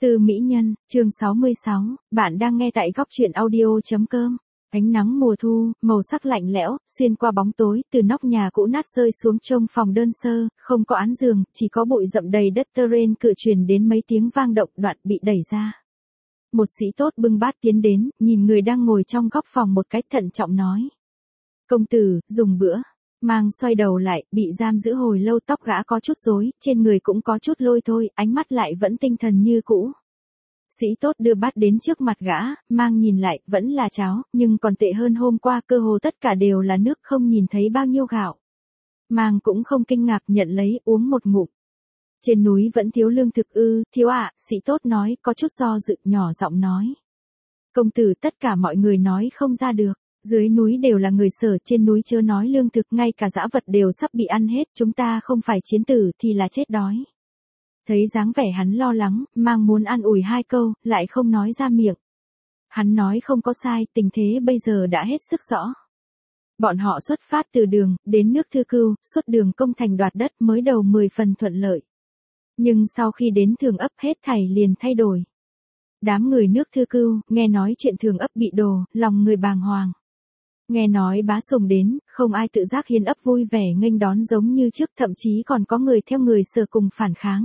Từ Mỹ Nhân, chương 66, bạn đang nghe tại góc truyện audio.com. Ánh nắng mùa thu, màu sắc lạnh lẽo, xuyên qua bóng tối, từ nóc nhà cũ nát rơi xuống trông phòng đơn sơ, không có án giường, chỉ có bụi rậm đầy đất terrain cựa truyền đến mấy tiếng vang động đoạn bị đẩy ra. Một sĩ tốt bưng bát tiến đến, nhìn người đang ngồi trong góc phòng một cách thận trọng nói. Công tử, dùng bữa. Mang xoay đầu lại, bị giam giữ hồi lâu tóc gã có chút rối, trên người cũng có chút lôi thôi, ánh mắt lại vẫn tinh thần như cũ. Sĩ tốt đưa bát đến trước mặt gã, Mang nhìn lại, vẫn là cháo, nhưng còn tệ hơn hôm qua cơ hồ tất cả đều là nước không nhìn thấy bao nhiêu gạo. Mang cũng không kinh ngạc nhận lấy uống một ngụm. Trên núi vẫn thiếu lương thực ư, thiếu ạ, sĩ tốt nói, có chút do dự nhỏ giọng nói. Công tử tất cả mọi người nói không ra được. Dưới núi đều là người Sở, trên núi chớ nói lương thực, ngay cả dã vật đều sắp bị ăn hết, chúng ta không phải chiến tử thì là chết đói. Thấy dáng vẻ hắn lo lắng, Mang muốn an ủi hai câu, lại không nói ra miệng. Hắn nói không có sai, tình thế bây giờ đã hết sức rõ. Bọn họ xuất phát từ đường, đến nước Thư Cưu, suốt đường công thành đoạt đất mới đầu 10 phần thuận lợi. Nhưng sau khi đến Thường Ấp hết thảy liền thay đổi. Đám người nước Thư Cưu, nghe nói chuyện Thường Ấp bị đổ, lòng người bàng hoàng. Nghe nói Bá Sùng đến, không ai tự giác hiến ấp vui vẻ nghênh đón giống như trước, thậm chí còn có người theo người Sở cùng phản kháng.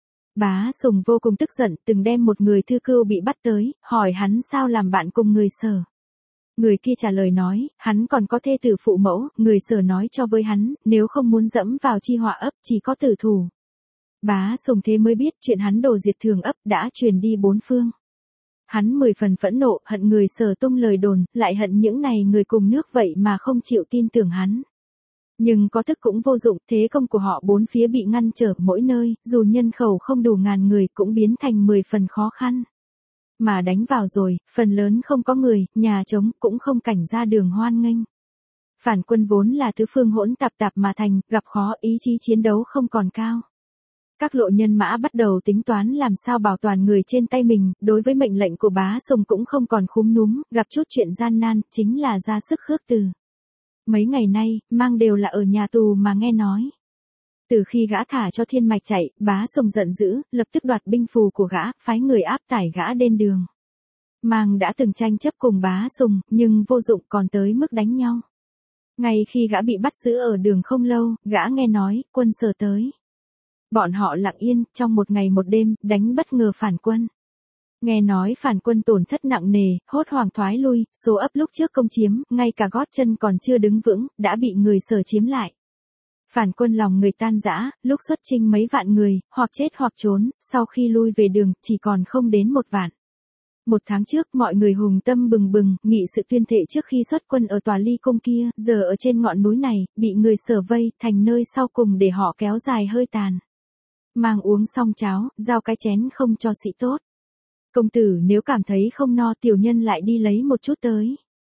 Bá Sùng vô cùng tức giận, từng đem một người Thư Cưu bị bắt tới, hỏi hắn sao làm bạn cùng người Sở. Người kia trả lời nói, hắn còn có thê tử phụ mẫu, người Sở nói cho với hắn, nếu không muốn dẫm vào chi họa ấp chỉ có tử thủ. Bá Sùng thế mới biết chuyện hắn đổ diệt Thường Ấp đã truyền đi bốn phương. Hắn 10 phần phẫn nộ, hận người Sở tung lời đồn, lại hận những này người cùng nước vậy mà không chịu tin tưởng hắn. Nhưng có thức cũng vô dụng, thế công của họ bốn phía bị ngăn trở mỗi nơi, dù nhân khẩu không đủ ngàn người cũng biến thành 10 phần khó khăn. Mà đánh vào rồi, phần lớn không có người, nhà trống cũng không cảnh ra đường hoan nghênh. Phản quân vốn là thứ phương hỗn tạp mà thành, gặp khó ý chí chiến đấu không còn cao. Các lộ nhân mã bắt đầu tính toán làm sao bảo toàn người trên tay mình, đối với mệnh lệnh của Bá Sùng cũng không còn khúm núm, gặp chút chuyện gian nan, chính là ra sức khước từ. Mấy ngày nay, Mang đều là ở nhà tù mà nghe nói. Từ khi gã thả cho Thiên Mạch chạy, Bá Sùng giận dữ, lập tức đoạt binh phù của gã, phái người áp tải gã lên đường. Mang đã từng tranh chấp cùng Bá Sùng, nhưng vô dụng còn tới mức đánh nhau. Ngay khi gã bị bắt giữ ở đường không lâu, gã nghe nói, quân Sở tới. Bọn họ lặng yên, trong một ngày một đêm, đánh bất ngờ phản quân. Nghe nói phản quân tổn thất nặng nề, hốt hoảng thoái lui, số ấp lúc trước công chiếm, ngay cả gót chân còn chưa đứng vững, đã bị người Sở chiếm lại. Phản quân lòng người tan rã, lúc xuất chinh mấy vạn người, hoặc chết hoặc trốn, sau khi lui về đường, chỉ còn không đến 1 vạn. 1 tháng trước, mọi người hùng tâm bừng bừng, nghị sự tuyên thệ trước khi xuất quân ở Tòa Ly Cung kia, giờ ở trên ngọn núi này, bị người Sở vây, thành nơi sau cùng để họ kéo dài hơi tàn. Mang uống xong cháo, giao cái chén không cho sĩ tốt. Công tử nếu cảm thấy không no, tiểu nhân lại đi lấy một chút tới.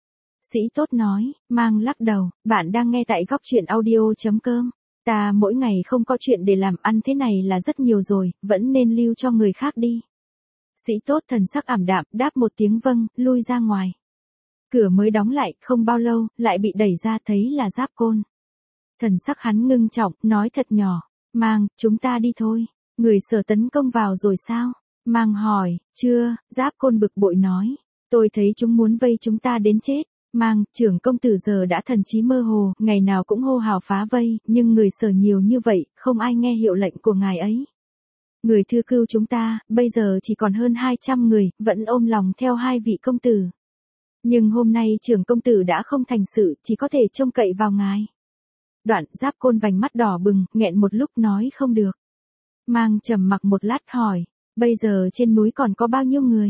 Sĩ tốt nói, Mang lắc đầu, bạn đang nghe tại góc truyện audio.com. Ta mỗi ngày không có chuyện để làm, ăn thế này là rất nhiều rồi, vẫn nên lưu cho người khác đi. Sĩ tốt thần sắc ảm đạm, đáp một tiếng vâng, lui ra ngoài. Cửa mới đóng lại, không bao lâu, lại bị đẩy ra, thấy là Giáp Côn. Thần sắc hắn ngưng trọng, nói thật nhỏ. Mang, chúng ta đi thôi. Người Sở tấn công vào rồi sao? Mang hỏi, chưa, Giáp Côn bực bội nói. Tôi thấy chúng muốn vây chúng ta đến chết. Mang, trưởng công tử giờ đã thần trí mơ hồ, ngày nào cũng hô hào phá vây, nhưng người Sở nhiều như vậy, không ai nghe hiệu lệnh của ngài ấy. Người Thư Cưu chúng ta, bây giờ chỉ còn hơn 200 người, vẫn ôm lòng theo 2 vị công tử. Nhưng hôm nay trưởng công tử đã không thành sự, chỉ có thể trông cậy vào ngài. Đoạn Giáp Côn vành mắt đỏ bừng, nghẹn một lúc nói không được. Mang trầm mặc một lát hỏi, bây giờ trên núi còn có bao nhiêu người?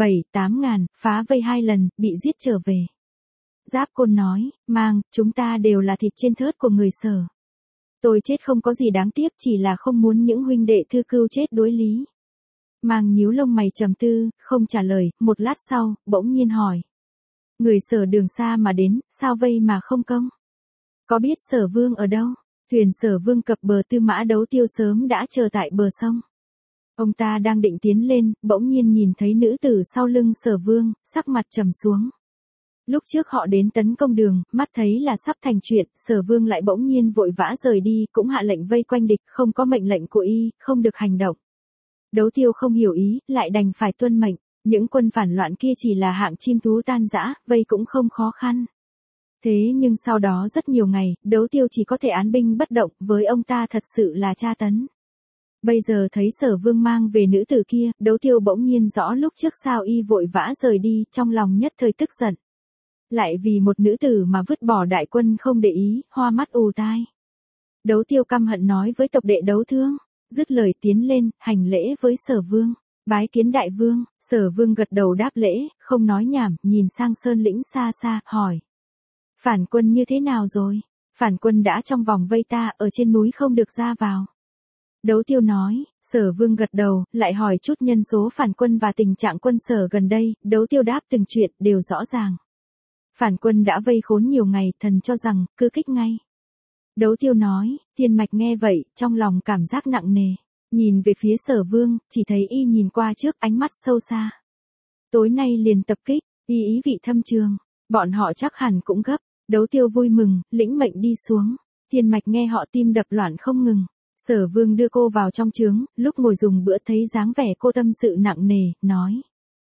7-8 ngàn, phá vây 2 lần, bị giết trở về. Giáp Côn nói, Mang, chúng ta đều là thịt trên thớt của người Sở. Tôi chết không có gì đáng tiếc, chỉ là không muốn những huynh đệ Thư Cưu chết đối lý. Mang nhíu lông mày trầm tư, không trả lời, một lát sau, bỗng nhiên hỏi. Người Sở đường xa mà đến, sao vây mà không công? Có biết Sở Vương ở đâu? Thuyền Sở Vương cập bờ Tư Mã Đấu Tiêu sớm đã chờ tại bờ sông. Ông ta đang định tiến lên, bỗng nhiên nhìn thấy nữ tử sau lưng Sở Vương, sắc mặt trầm xuống. Lúc trước họ đến tấn công đường, mắt thấy là sắp thành chuyện, Sở Vương lại bỗng nhiên vội vã rời đi, cũng hạ lệnh vây quanh địch, không có mệnh lệnh của y, không được hành động. Đấu Tiêu không hiểu ý, lại đành phải tuân mệnh. Những quân phản loạn kia chỉ là hạng chim thú tan rã, vây cũng không khó khăn. Thế nhưng sau đó rất nhiều ngày, Đấu Tiêu chỉ có thể án binh bất động, với ông ta thật sự là tra tấn. Bây giờ thấy Sở Vương mang về nữ tử kia, Đấu Tiêu bỗng nhiên rõ lúc trước sao y vội vã rời đi, trong lòng nhất thời tức giận. Lại vì một nữ tử mà vứt bỏ đại quân không để ý, hoa mắt ù tai. Đấu Tiêu căm hận nói với tộc đệ Đấu Thương, dứt lời tiến lên, hành lễ với Sở Vương. Bái kiến đại vương. Sở Vương gật đầu đáp lễ, không nói nhảm, nhìn sang sơn lĩnh xa xa, hỏi. Phản quân như thế nào rồi? Phản quân đã trong vòng vây ta, ở trên núi không được ra vào. Đấu Tiêu nói. Sở Vương gật đầu, lại hỏi chút nhân số phản quân và tình trạng quân sở gần đây. Đấu Tiêu đáp từng chuyện đều rõ ràng. Phản quân đã vây khốn nhiều ngày, thần cho rằng cứ kích ngay. Đấu Tiêu nói. Thiên Mạch nghe vậy, trong lòng cảm giác nặng nề. Nhìn về phía Sở Vương, chỉ thấy y nhìn qua trước, ánh mắt sâu xa. Tối nay liền tập kích, ý vị thâm trường. Bọn họ chắc hẳn cũng gấp. Đấu Tiêu vui mừng, lĩnh mệnh đi xuống. Thiên Mạch nghe họ tim đập loạn không ngừng. Sở Vương đưa cô vào trong trướng, lúc ngồi dùng bữa thấy dáng vẻ cô tâm sự nặng nề, nói.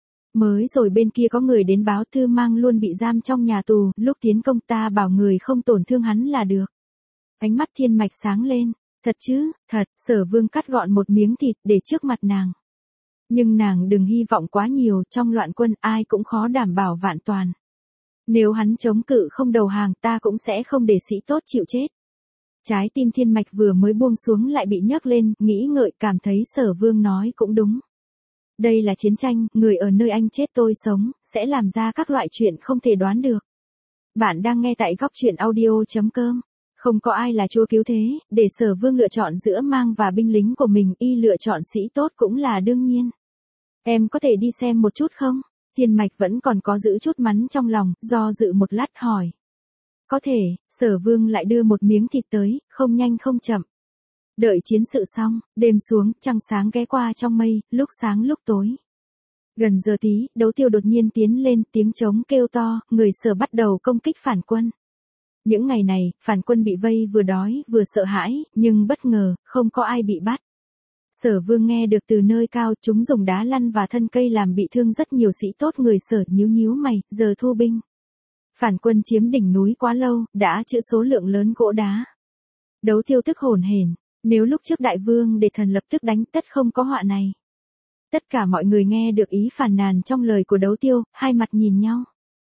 Mới rồi bên kia có người đến báo Thư Mang luôn bị giam trong nhà tù, lúc tiến công ta bảo người không tổn thương hắn là được. Ánh mắt Thiên Mạch sáng lên. Thật chứ, thật. Sở Vương cắt gọn một miếng thịt để trước mặt nàng. Nhưng nàng đừng hy vọng quá nhiều, trong loạn quân ai cũng khó đảm bảo vạn toàn. Nếu hắn chống cự không đầu hàng ta cũng sẽ không để sĩ tốt chịu chết. Trái tim Thiên Mạch vừa mới buông xuống lại bị nhấc lên, nghĩ ngợi cảm thấy Sở Vương nói cũng đúng. Đây là chiến tranh, người ở nơi anh chết tôi sống, sẽ làm ra các loại chuyện không thể đoán được. Bạn đang nghe tại góc truyện audio.com. Không có ai là chúa cứu thế, để Sở Vương lựa chọn giữa mang và binh lính của mình, y lựa chọn sĩ tốt cũng là đương nhiên. Em có thể đi xem một chút không? Thiên Mạch vẫn còn có giữ chút mắn trong lòng, do dự một lát hỏi. Có thể. Sở Vương lại đưa một miếng thịt tới, không nhanh không chậm. Đợi chiến sự xong, đêm xuống, trăng sáng ghé qua trong mây, lúc sáng lúc tối. Gần giờ tí, Đấu Tiêu đột nhiên tiến lên, tiếng trống kêu to, người Sở bắt đầu công kích phản quân. Những ngày này, phản quân bị vây vừa đói vừa sợ hãi, nhưng bất ngờ, không có ai bị bắt. Sở Vương nghe được từ nơi cao, chúng dùng đá lăn và thân cây làm bị thương rất nhiều sĩ tốt người Sở, nhíu mày, giờ thu binh. Phản quân chiếm đỉnh núi quá lâu, đã trữ số lượng lớn gỗ đá. Đấu Tiêu tức hồn hển, nếu lúc trước đại vương để thần lập tức đánh tất không có họa này. Tất cả mọi người nghe được ý phàn nàn trong lời của Đấu Tiêu, hai mặt nhìn nhau.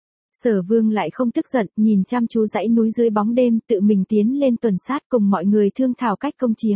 Sở Vương lại không tức giận, nhìn chăm chú dãy núi dưới bóng đêm, tự mình tiến lên tuần sát cùng mọi người thương thảo cách công chiếm.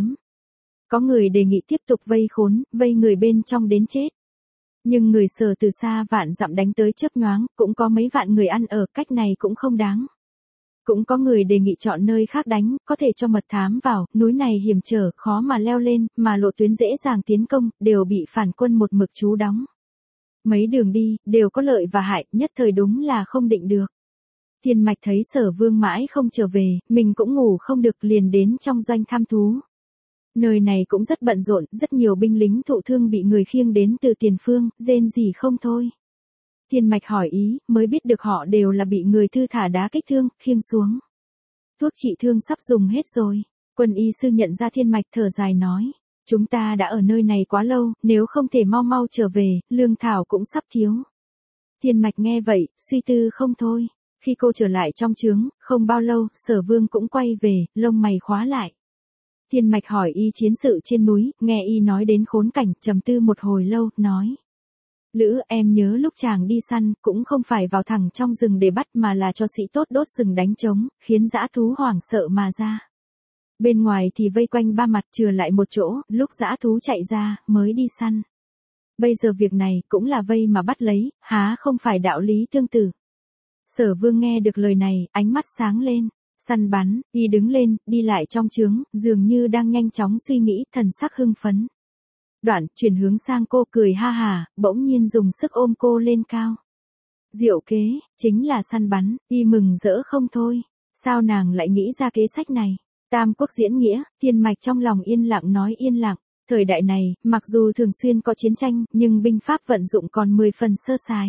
Có người đề nghị tiếp tục vây khốn, vây người bên trong đến chết. Nhưng người Sở từ xa vạn dặm đánh tới chớp nhoáng, cũng có mấy vạn người ăn ở, cách này cũng không đáng. Cũng có người đề nghị chọn nơi khác đánh, có thể cho mật thám vào, núi này hiểm trở, khó mà leo lên, mà lộ tuyến dễ dàng tiến công, đều bị phản quân một mực trú đóng. Mấy đường đi, đều có lợi và hại, nhất thời đúng là không định được. Thiên Mạch thấy Sở Vương mãi không trở về, mình cũng ngủ không được liền đến trong doanh thăm thú. Nơi này cũng rất bận rộn, rất nhiều binh lính thụ thương bị người khiêng đến từ tiền phương, rên rỉ không thôi. Thiên Mạch hỏi ý, mới biết được họ đều là bị người thư thả đá kích thương, khiêng xuống. Thuốc trị thương sắp dùng hết rồi. Quân y sư nhận ra Thiên Mạch thở dài nói. Chúng ta đã ở nơi này quá lâu, nếu không thể mau mau trở về, lương thảo cũng sắp thiếu. Thiên Mạch nghe vậy, suy tư không thôi. Khi cô trở lại trong trướng, không bao lâu, Sở Vương cũng quay về, lông mày khóa lại. Thiên Mạch hỏi y chiến sự trên núi, nghe y nói đến khốn cảnh, trầm tư một hồi lâu, nói. Lữ, em nhớ lúc chàng đi săn, cũng không phải vào thẳng trong rừng để bắt mà là cho sĩ tốt đốt rừng đánh trống, khiến dã thú hoảng sợ mà ra. Bên ngoài thì vây quanh ba mặt chừa lại một chỗ, lúc dã thú chạy ra, mới đi săn. Bây giờ việc này cũng là vây mà bắt lấy, há không phải đạo lý tương tự. Sở Vương nghe được lời này, ánh mắt sáng lên. Săn bắn, y đứng lên, đi lại trong trướng, dường như đang nhanh chóng suy nghĩ, thần sắc hưng phấn. Đoạn, chuyển hướng sang cô cười ha hà, bỗng nhiên dùng sức ôm cô lên cao. Diệu kế, chính là săn bắn, y mừng rỡ không thôi. Sao nàng lại nghĩ ra kế sách này? Tam quốc diễn nghĩa, Thiên Mạch trong lòng yên lặng nói yên lặng. Thời đại này, mặc dù thường xuyên có chiến tranh, nhưng binh pháp vận dụng còn 10 phần sơ sài.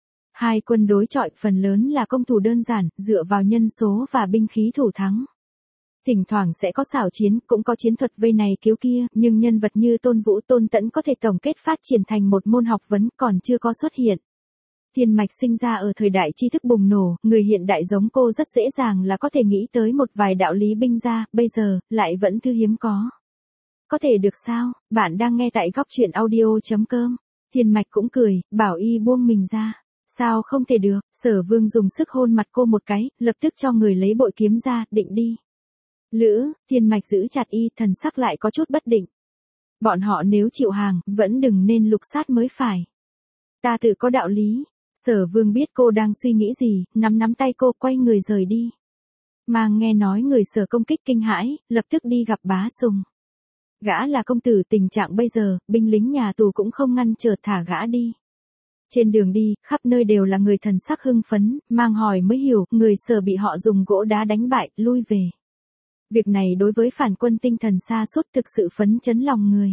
Hai quân đối chọi phần lớn là công thủ đơn giản, dựa vào nhân số và binh khí thủ thắng. Thỉnh thoảng sẽ có xảo chiến, cũng có chiến thuật vây này cứu kia, nhưng nhân vật như Tôn Vũ Tôn Tẫn có thể tổng kết phát triển thành một môn học vấn còn chưa có xuất hiện. Thiên Mạch sinh ra ở thời đại tri thức bùng nổ, người hiện đại giống cô rất dễ dàng là có thể nghĩ tới một vài đạo lý binh ra, bây giờ, lại vẫn thư hiếm có. Có thể được sao, bạn đang nghe tại góc truyện audio.com. Thiên Mạch cũng cười, bảo y buông mình ra. Sao không thể được, Sở Vương dùng sức hôn mặt cô một cái, lập tức cho người lấy bội kiếm ra, định đi. Lữ, Thiên Mạch giữ chặt y, thần sắc lại có chút bất định. Bọn họ nếu chịu hàng, vẫn đừng nên lục sát mới phải. Ta tự có đạo lý. Sở Vương biết cô đang suy nghĩ gì, nắm tay cô quay người rời đi. Mang nghe nói người Sở công kích kinh hãi, lập tức đi gặp Bá Sùng. Gã là công tử, tình trạng bây giờ, binh lính nhà tù cũng không ngăn trở thả gã đi. Trên đường đi, khắp nơi đều là người thần sắc hưng phấn, Mang hỏi mới hiểu, người Sở bị họ dùng gỗ đá đánh bại, lui về. Việc này đối với phản quân tinh thần sa sút thực sự phấn chấn lòng người.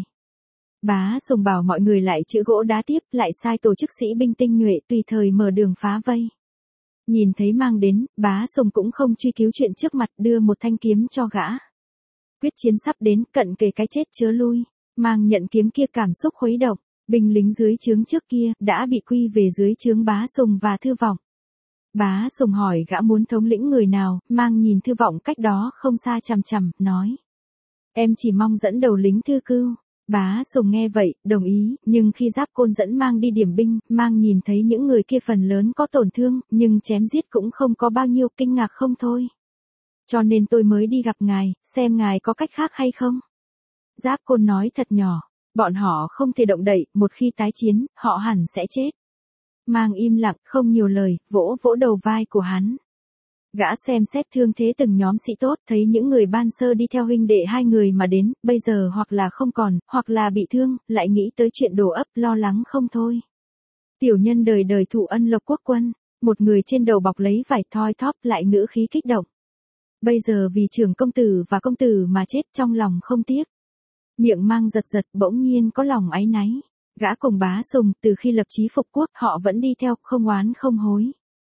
Bá Sùng bảo mọi người lại chữ gỗ đá tiếp, lại sai tổ chức sĩ binh tinh nhuệ tùy thời mở đường phá vây. Nhìn thấy Mang đến, Bá Sùng cũng không truy cứu chuyện trước mặt, đưa một thanh kiếm cho gã. Quyết chiến sắp đến, cận kề cái chết chớ lui. Mang nhận kiếm kia cảm xúc khuấy động, binh lính dưới trướng trước kia đã bị quy về dưới trướng Bá Sùng và Thư Vọng. Bá Sùng hỏi gã muốn thống lĩnh người nào, Mang nhìn Thư Vọng cách đó không xa chằm chằm, nói: Em chỉ mong dẫn đầu lính Thư Cưu. Bá Sùng nghe vậy, đồng ý, nhưng khi Giáp Côn dẫn Mang đi điểm binh, Mang nhìn thấy những người kia phần lớn có tổn thương, nhưng chém giết cũng không có bao nhiêu, kinh ngạc không thôi. Cho nên tôi mới đi gặp ngài, xem ngài có cách khác hay không. Giáp Côn nói thật nhỏ, bọn họ không thể động đậy, một khi tái chiến, họ hẳn sẽ chết. Mang im lặng, không nhiều lời, vỗ vỗ đầu vai của hắn. Gã xem xét thương thế từng nhóm sĩ tốt, thấy những người ban sơ đi theo huynh đệ hai người mà đến, bây giờ hoặc là không còn, hoặc là bị thương, lại nghĩ tới chuyện đổ ấp, lo lắng không thôi. Tiểu nhân đời đời thụ ân lộc quốc quân, một người trên đầu bọc lấy vải thoi thóp lại ngữ khí kích động. Bây giờ vì trưởng công tử và công tử mà chết trong lòng không tiếc. Miệng Mang giật giật, bỗng nhiên có lòng áy náy. Gã cùng Bá Sùng, từ khi lập chí phục quốc, họ vẫn đi theo, không oán không hối.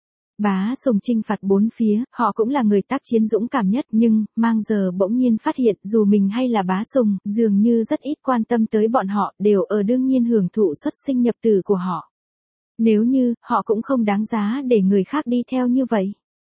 Bá Sùng chinh phạt bốn phía, họ cũng là người tác chiến dũng cảm nhất, nhưng, Mang giờ bỗng nhiên phát hiện, dù mình hay là Bá Sùng, dường như rất ít quan tâm tới bọn họ, đều ở đương nhiên hưởng thụ xuất sinh nhập tử của họ. Nếu như, họ cũng không đáng giá để người khác đi theo như vậy.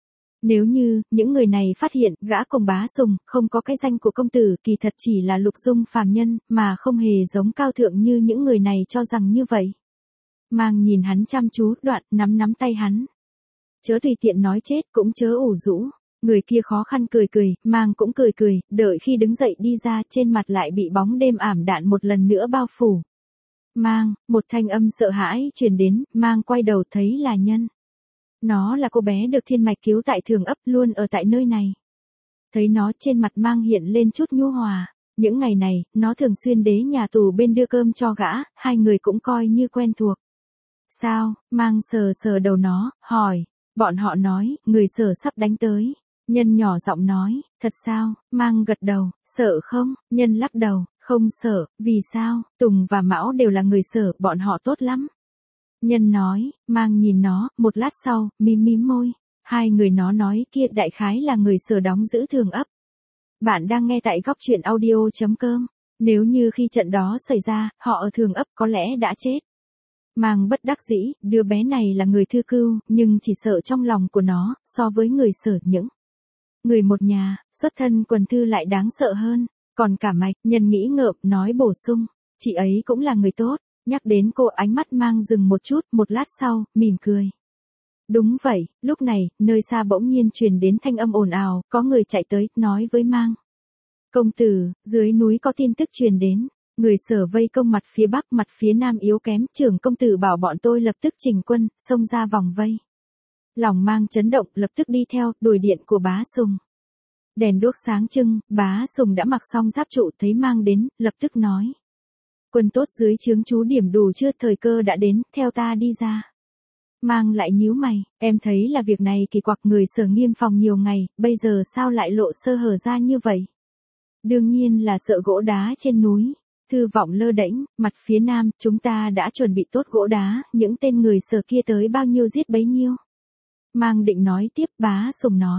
Nếu như, những người này phát hiện, gã cùng Bá Sùng, không có cái danh của công tử, kỳ thật chỉ là lục dung phàm nhân, mà không hề giống cao thượng như những người này cho rằng như vậy. Mang nhìn hắn chăm chú, đoạn, nắm tay hắn. Chớ tùy tiện nói chết, cũng chớ ủ rũ. Người kia khó khăn cười, Mang cũng cười, đợi khi đứng dậy đi ra, trên mặt lại bị bóng đêm ảm đạm một lần nữa bao phủ. Mang, một thanh âm sợ hãi truyền đến, Mang quay đầu thấy là Nhân. Nó là cô bé được Thiên Mạch cứu tại Thường ấp, luôn ở tại nơi này. Thấy nó, trên mặt Mang hiện lên chút nhu hòa. Những ngày này, nó thường xuyên đến nhà tù bên đưa cơm cho gã, hai người cũng coi như quen thuộc. Sao? Mang sờ đầu nó, hỏi. Bọn họ nói, người Sở sắp đánh tới. Nhân nhỏ giọng nói, thật sao? Mang gật đầu, sợ không? Nhân lắc đầu, không sợ, vì sao? Tùng và Mão đều là người Sở, bọn họ tốt lắm. Nhân nói, Mang nhìn nó, một lát sau, mím môi. Hai người nó nói kia đại khái là người Sở đóng giữ Thường ấp. Bạn đang nghe tại góc truyện audio.com. Nếu như khi trận đó xảy ra, họ ở Thường ấp có lẽ đã chết. Mang bất đắc dĩ, đứa bé này là người Thư Cưu, nhưng chỉ sợ trong lòng của nó, so với người Sở những người một nhà, xuất thân quần thư lại đáng sợ hơn. Còn cả Mạch, Nhân nghĩ ngợm, nói bổ sung, chị ấy cũng là người tốt. Nhắc đến cô, ánh mắt Mang dừng một chút, một lát sau, mỉm cười. Đúng vậy, lúc này, nơi xa bỗng nhiên truyền đến thanh âm ồn ào, có người chạy tới, nói với Mang. Công tử, dưới núi có tin tức truyền đến. Người Sở vây công mặt phía bắc, mặt phía nam yếu kém, trưởng công tử bảo bọn tôi lập tức chỉnh quân, xông ra vòng vây. Lòng Mang chấn động, lập tức đi theo, đuổi điện của Bá Sùng. Đèn đuốc sáng trưng, Bá Sùng đã mặc xong giáp trụ, thấy Mang đến, lập tức nói. Quân tốt dưới trướng chú điểm đủ chưa, thời cơ đã đến, theo ta đi ra. Mang lại nhíu mày, em thấy là việc này kỳ quặc, người Sở nghiêm phòng nhiều ngày, bây giờ sao lại lộ sơ hở ra như vậy? Đương nhiên là sợ gỗ đá trên núi. Thư Vọng lơ đễnh, mặt phía nam, chúng ta đã chuẩn bị tốt gỗ đá, những tên người Sở kia tới bao nhiêu giết bấy nhiêu. Mang định nói tiếp, Bá Sùng nói,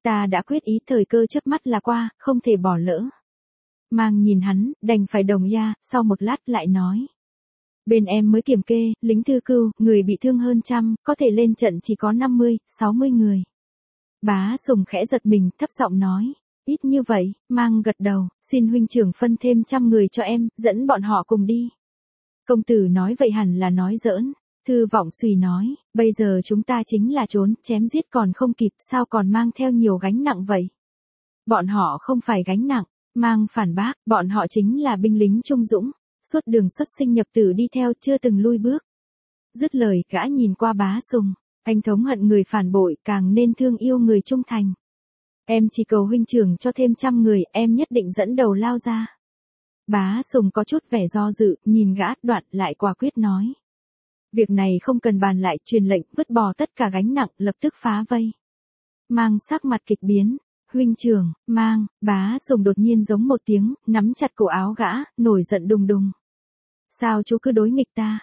Ta đã quyết ý thời cơ chớp mắt là qua, không thể bỏ lỡ. Mang nhìn hắn, đành phải đồng ya, sau một lát lại nói. Bên em mới kiểm kê, lính thư cưu, người bị thương hơn 100, có thể lên trận chỉ có 50, 60 người. Bá Sùng khẽ giật mình, thấp giọng nói. Ít như vậy, Mang gật đầu, xin huynh trưởng phân thêm 100 người cho em, dẫn bọn họ cùng đi. Công tử nói vậy hẳn là nói giỡn. Thư Vọng Xùy nói, bây giờ chúng ta chính là trốn, chém giết còn không kịp, sao còn mang theo nhiều gánh nặng vậy? Bọn họ không phải gánh nặng, Mang phản bác, bọn họ chính là binh lính trung dũng, suốt đường xuất sinh nhập tử đi theo chưa từng lui bước. Dứt lời, gã nhìn qua Bá Sùng, anh thống hận người phản bội, càng nên thương yêu người trung thành. Em chỉ cầu huynh trưởng cho thêm 100 người, em nhất định dẫn đầu lao ra. Bá Sùng có chút vẻ do dự, nhìn gã, đoạn lại quả quyết nói. Việc này không cần bàn lại, truyền lệnh, vứt bỏ tất cả gánh nặng, lập tức phá vây. Mang sắc mặt kịch biến. Huynh trưởng, Mang, Bá Sùng đột nhiên giống một tiếng, nắm chặt cổ áo gã, nổi giận đùng đùng. Sao chú cứ đối nghịch ta?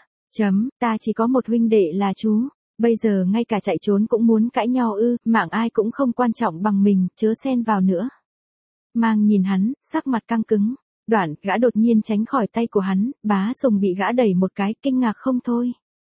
Ta chỉ có một huynh đệ là chú. Bây giờ ngay cả chạy trốn cũng muốn cãi nhau ư, mạng ai cũng không quan trọng bằng mình, chớ xen vào nữa. Mang nhìn hắn, sắc mặt căng cứng. Đoạn, gã đột nhiên tránh khỏi tay của hắn, Bá Sùng bị gã đẩy một cái, kinh ngạc không thôi.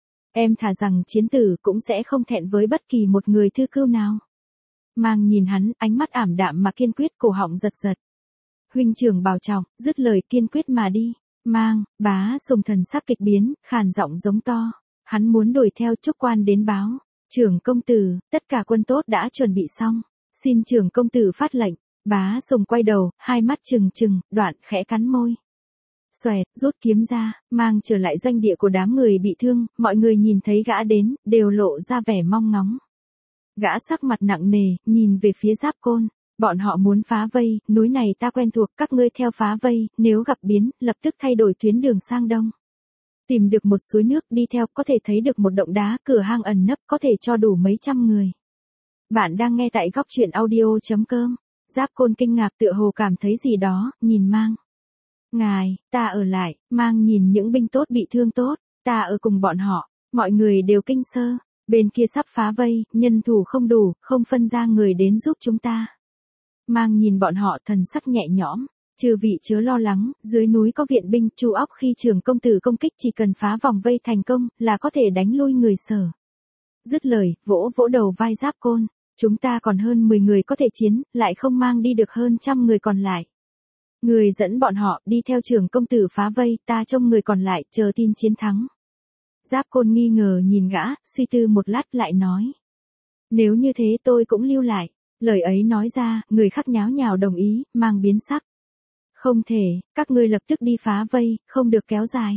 Em thà rằng chiến tử cũng sẽ không thẹn với bất kỳ một người thư cưu nào. Mang nhìn hắn, ánh mắt ảm đạm mà kiên quyết, cổ họng giật giật. Huynh trưởng bảo trọng, dứt lời kiên quyết mà đi. Mang, Bá Sùng thần sắc kịch biến, khàn giọng giống to. Hắn muốn đuổi theo Trúc Quan đến báo. Trưởng công tử, tất cả quân tốt đã chuẩn bị xong. Xin trưởng công tử phát lệnh. Bá Sùng quay đầu, hai mắt trừng trừng, đoạn khẽ cắn môi. Xoẹt, rút kiếm ra, Mang trở lại doanh địa của đám người bị thương, mọi người nhìn thấy gã đến, đều lộ ra vẻ mong ngóng. Gã sắc mặt nặng nề, nhìn về phía Giáp Côn. Bọn họ muốn phá vây, núi này ta quen thuộc, các ngươi theo phá vây, nếu gặp biến, lập tức thay đổi tuyến đường sang đông. Tìm được một suối nước đi theo, có thể thấy được một động đá, cửa hang ẩn nấp, có thể cho đủ mấy trăm người. Bạn đang nghe tại góc truyện audio.com. Giáp Côn kinh ngạc tựa hồ cảm thấy gì đó, nhìn Mang. Ngài, ta ở lại, Mang nhìn những binh tốt bị thương tốt, ta ở cùng bọn họ, mọi người đều kinh sơ, bên kia sắp phá vây, nhân thủ không đủ, không phân ra người đến giúp chúng ta. Mang nhìn bọn họ thần sắc nhẹ nhõm, chư vị chớ lo lắng, dưới núi có viện binh, Chu Óc khi trưởng công tử công kích chỉ cần phá vòng vây thành công, là có thể đánh lui người Sở. Dứt lời, vỗ vỗ đầu vai Giáp Côn, chúng ta còn hơn 10 người có thể chiến, lại không mang đi được hơn 100 người còn lại. Người dẫn bọn họ đi theo trưởng công tử phá vây, ta trông người còn lại, chờ tin chiến thắng. Giáp Côn nghi ngờ nhìn gã, suy tư một lát lại nói. Nếu như thế tôi cũng lưu lại. Lời ấy nói ra, người khác nháo nhào đồng ý, Mang biến sắc. Không thể, các ngươi lập tức đi phá vây, không được kéo dài.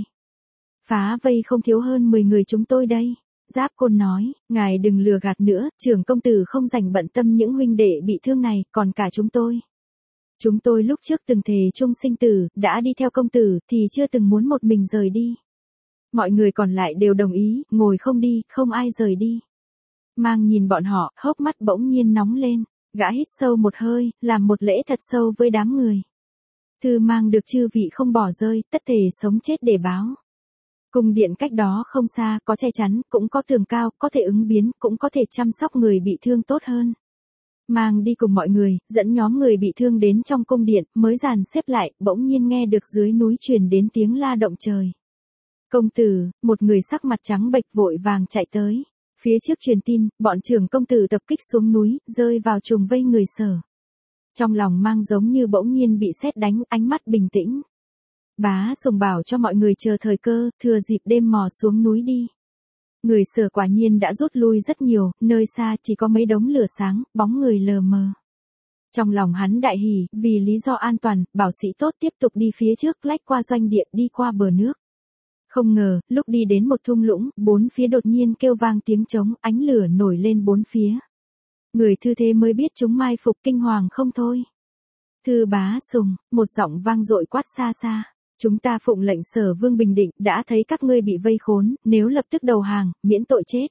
Phá vây không thiếu hơn 10 người chúng tôi đây. Giáp Côn nói, ngài đừng lừa gạt nữa, trưởng công tử không dành bận tâm những huynh đệ bị thương này, còn cả chúng tôi. Chúng tôi lúc trước từng thề chung sinh tử, đã đi theo công tử, thì chưa từng muốn một mình rời đi. Mọi người còn lại đều đồng ý, ngồi không đi, không ai rời đi. Mang nhìn bọn họ, hốc mắt bỗng nhiên nóng lên, gã hít sâu một hơi, làm một lễ thật sâu với đám người. Thư Mang được chư vị không bỏ rơi, tất thể sống chết để báo. Cung điện cách đó không xa, có che chắn, cũng có tường cao, có thể ứng biến, cũng có thể chăm sóc người bị thương tốt hơn. Mang đi cùng mọi người, dẫn nhóm người bị thương đến trong cung điện, mới dàn xếp lại, bỗng nhiên nghe được dưới núi truyền đến tiếng la động trời. Công tử, một người sắc mặt trắng bệch vội vàng chạy tới. Phía trước truyền tin, bọn trưởng công tử tập kích xuống núi, rơi vào trùng vây người Sở. Trong lòng Mang giống như bỗng nhiên bị sét đánh, ánh mắt bình tĩnh. Bá Sùng bảo cho mọi người chờ thời cơ, thừa dịp đêm mò xuống núi đi. Người Sở quả nhiên đã rút lui rất nhiều, nơi xa chỉ có mấy đống lửa sáng, bóng người lờ mờ. Trong lòng hắn đại hỉ, vì lý do an toàn, bảo sĩ tốt tiếp tục đi phía trước, lách qua doanh địa, đi qua bờ nước. Không ngờ, lúc đi đến một thung lũng, bốn phía đột nhiên kêu vang tiếng trống, ánh lửa nổi lên bốn phía. Người thư thế mới biết chúng mai phục, kinh hoàng không thôi. Thư Bá Sùng, một giọng vang dội quát xa xa. Chúng ta phụng lệnh Sở Vương bình định, đã thấy các ngươi bị vây khốn, nếu lập tức đầu hàng, miễn tội chết.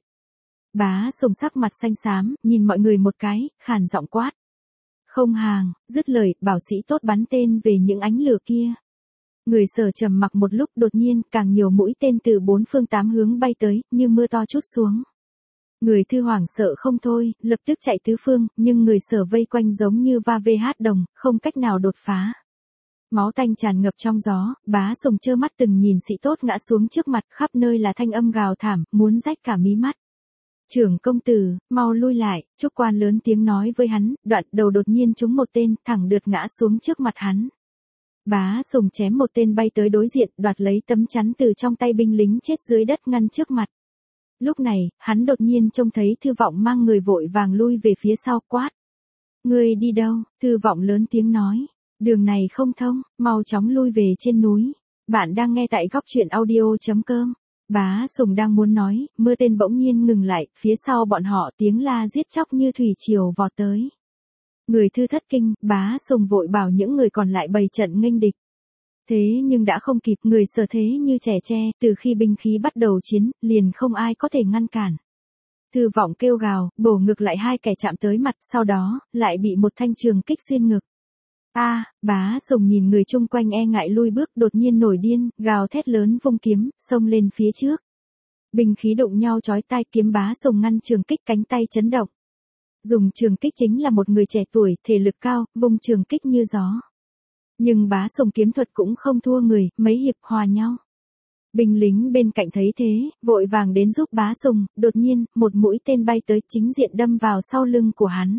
Bá Sùng sắc mặt xanh xám, nhìn mọi người một cái, khàn giọng quát. Không hàng, dứt lời, bảo sĩ tốt bắn tên về những ánh lửa kia. Người Sở trầm mặc một lúc, đột nhiên, càng nhiều mũi tên từ bốn phương tám hướng bay tới, như mưa to trút xuống. Người Thư hoảng sợ không thôi, lập tức chạy tứ phương, nhưng người Sở vây quanh giống như va vê hát đồng, không cách nào đột phá. Máu tanh tràn ngập trong gió, Bá Sùng trơ mắt từng nhìn sĩ tốt ngã xuống trước mặt, khắp nơi là thanh âm gào thảm, muốn rách cả mí mắt. Trưởng công tử, mau lui lại, Trúc Quan lớn tiếng nói với hắn, đoạn đầu đột nhiên trúng một tên, thẳng đượt ngã xuống trước mặt hắn. Bá Sùng chém một tên bay tới đối diện, đoạt lấy tấm chắn từ trong tay binh lính chết dưới đất ngăn trước mặt. Lúc này, hắn đột nhiên trông thấy Thư Vọng mang người vội vàng lui về phía sau, quát. Ngươi đi đâu? Thư Vọng lớn tiếng nói. Đường này không thông, mau chóng lui về trên núi. Bạn đang nghe tại góc truyện audio.com. Bá Sùng đang muốn nói, mưa tên bỗng nhiên ngừng lại, phía sau bọn họ tiếng la giết chóc như thủy triều vọt tới. Người Thư thất kinh, Bá Sùng vội bảo những người còn lại bày trận nghênh địch. Thế nhưng đã không kịp, người Sở thế như trẻ tre, từ khi binh khí bắt đầu chiến, liền không ai có thể ngăn cản. Thư Vọng kêu gào, bổ ngực lại hai kẻ chạm tới mặt, sau đó, lại bị một thanh trường kích xuyên ngực. Bá Sùng nhìn người chung quanh e ngại lui bước, đột nhiên nổi điên, gào thét lớn vung kiếm, xông lên phía trước. Binh khí đụng nhau chói tai, kiếm Bá Sùng ngăn trường kích, cánh tay chấn động. Dùng trường kích chính là một người trẻ tuổi, thể lực cao, vung trường kích như gió. Nhưng Bá Sùng kiếm thuật cũng không thua người, mấy hiệp hòa nhau. Binh lính bên cạnh thấy thế, vội vàng đến giúp Bá Sùng, đột nhiên, một mũi tên bay tới chính diện đâm vào sau lưng của hắn.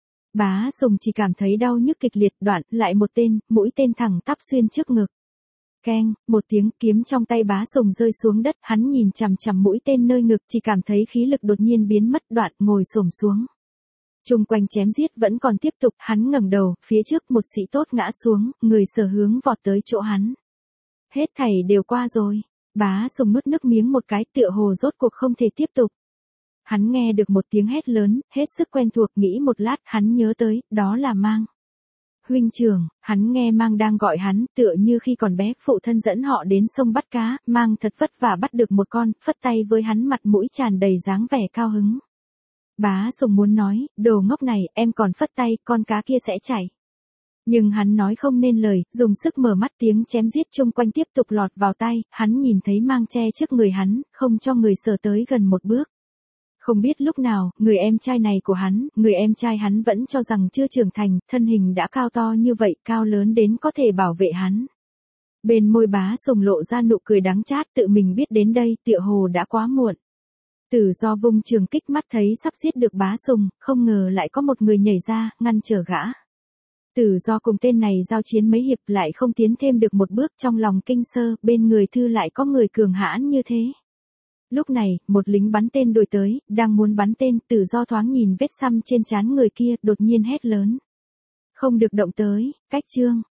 Bá Sùng chỉ cảm thấy đau nhức kịch liệt, đoạn, lại một tên, mũi tên thẳng tắp xuyên trước ngực. Keng, một tiếng, kiếm trong tay Bá Sùng rơi xuống đất, hắn nhìn chằm chằm mũi tên nơi ngực, chỉ cảm thấy khí lực đột nhiên biến mất, đoạn, ngồi xổm xuống. Chung quanh chém giết vẫn còn tiếp tục, hắn ngẩng đầu, phía trước một sĩ tốt ngã xuống, người Sở hướng vọt tới chỗ hắn. Hết thảy đều qua rồi. Bá Sùng nuốt nước miếng một cái, tựa hồ rốt cuộc không thể tiếp tục. Hắn nghe được một tiếng hét lớn, hết sức quen thuộc, nghĩ một lát, hắn nhớ tới, đó là Mang. Huynh trưởng, hắn nghe Mang đang gọi hắn, tựa như khi còn bé, phụ thân dẫn họ đến sông bắt cá, Mang thật vất vả bắt được một con, phất tay với hắn, mặt mũi tràn đầy dáng vẻ cao hứng. Bá Sùng muốn nói, đồ ngốc này, em còn phất tay, con cá kia sẽ chảy. Nhưng hắn nói không nên lời, dùng sức mở mắt, tiếng chém giết chung quanh tiếp tục lọt vào tai, hắn nhìn thấy Mang che trước người hắn, không cho người Sở tới gần một bước. Không biết lúc nào, người em trai này của hắn, người em trai hắn vẫn cho rằng chưa trưởng thành, thân hình đã cao to như vậy, cao lớn đến có thể bảo vệ hắn. Bên môi Bá Sùng lộ ra nụ cười đắng chát, tự mình biết đến đây, tựa hồ đã quá muộn. Tử Do vung trường kích, mắt thấy sắp giết được Bá Sùng, không ngờ lại có một người nhảy ra, ngăn trở gã. Tử Do cùng tên này giao chiến mấy hiệp lại không tiến thêm được một bước, trong lòng kinh sơ, bên người Thư lại có người cường hãn như thế. Lúc này, một lính bắn tên đuổi tới, đang muốn bắn tên, Tử Do thoáng nhìn vết xăm trên trán người kia, đột nhiên hét lớn. Không được động tới, cách chương.